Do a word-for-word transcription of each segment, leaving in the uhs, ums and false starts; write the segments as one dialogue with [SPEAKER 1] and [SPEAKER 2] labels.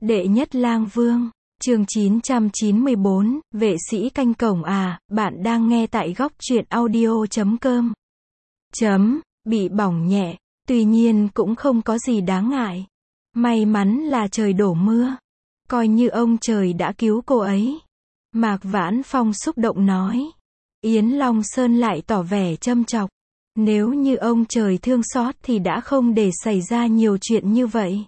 [SPEAKER 1] Đệ nhất lang vương, chương chín trăm chín mươi bốn, vệ sĩ canh cổng à, bạn đang nghe tại góc truyện audio chấm com. Chấm, bị bỏng nhẹ, tuy nhiên cũng không có gì đáng ngại. May mắn là trời đổ mưa. Coi như ông trời đã cứu cô ấy. Mạc Vãn Phong xúc động nói. Yến Long Sơn lại tỏ vẻ châm chọc. Nếu như ông trời thương xót thì đã không để xảy ra nhiều chuyện như vậy.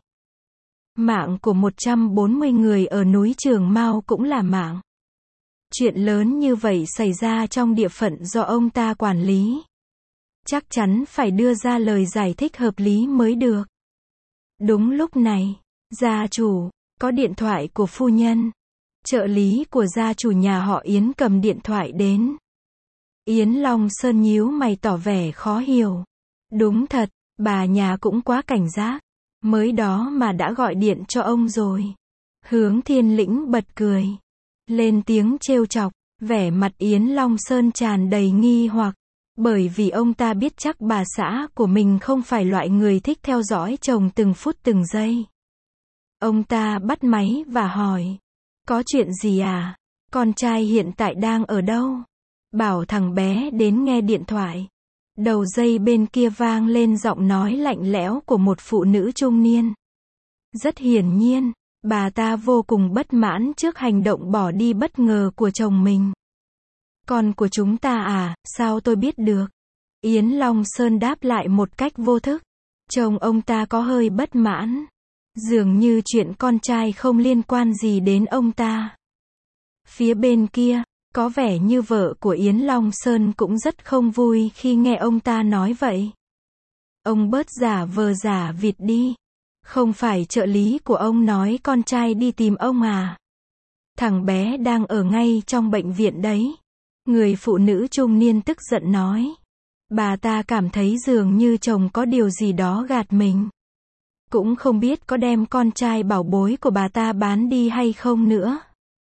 [SPEAKER 1] Mạng của một trăm bốn mươi người ở núi Trường Mao cũng là mạng. Chuyện lớn như vậy xảy ra trong địa phận do ông ta quản lý. Chắc chắn phải đưa ra lời giải thích hợp lý mới được. Đúng lúc này, gia chủ, có điện thoại của phu nhân. Trợ lý của gia chủ nhà họ Yến cầm điện thoại đến. Yến Long Sơn nhíu mày tỏ vẻ khó hiểu. Đúng thật, bà nhà cũng quá cảnh giác. Mới đó mà đã gọi điện cho ông rồi. Hướng Thiên Lĩnh bật cười. Lên tiếng trêu chọc, vẻ mặt Yến Long Sơn tràn đầy nghi hoặc. Bởi vì ông ta biết chắc bà xã của mình không phải loại người thích theo dõi chồng từng phút từng giây. Ông ta bắt máy và hỏi. Có chuyện gì à? Con trai hiện tại đang ở đâu? Bảo thằng bé đến nghe điện thoại. Đầu dây bên kia vang lên giọng nói lạnh lẽo của một phụ nữ trung niên. Rất hiển nhiên, bà ta vô cùng bất mãn trước hành động bỏ đi bất ngờ của chồng mình. Con của chúng ta à, sao tôi biết được? Yến Long Sơn đáp lại một cách vô thức. Chồng ông ta có hơi bất mãn. Dường như chuyện con trai không liên quan gì đến ông ta. Phía bên kia, có vẻ như vợ của Yến Long Sơn cũng rất không vui khi nghe ông ta nói vậy. Ông bớt giả vờ giả vịt đi. Không phải trợ lý của ông nói con trai đi tìm ông à? Thằng bé đang ở ngay trong bệnh viện đấy. Người phụ nữ trung niên tức giận nói. Bà ta cảm thấy dường như chồng có điều gì đó gạt mình. Cũng không biết có đem con trai bảo bối của bà ta bán đi hay không nữa.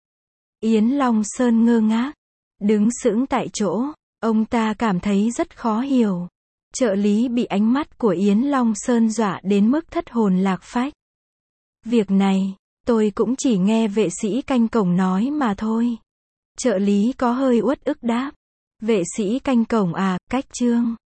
[SPEAKER 1] Yến Long Sơn ngơ ngác, đứng sững tại chỗ, ông ta cảm thấy rất khó hiểu. Trợ lý bị ánh mắt của Yến Long Sơn dọa đến mức thất hồn lạc phách. Việc này, tôi cũng chỉ nghe vệ sĩ canh cổng nói mà thôi. Trợ lý có hơi uất ức đáp. Vệ sĩ canh cổng à, cách chương.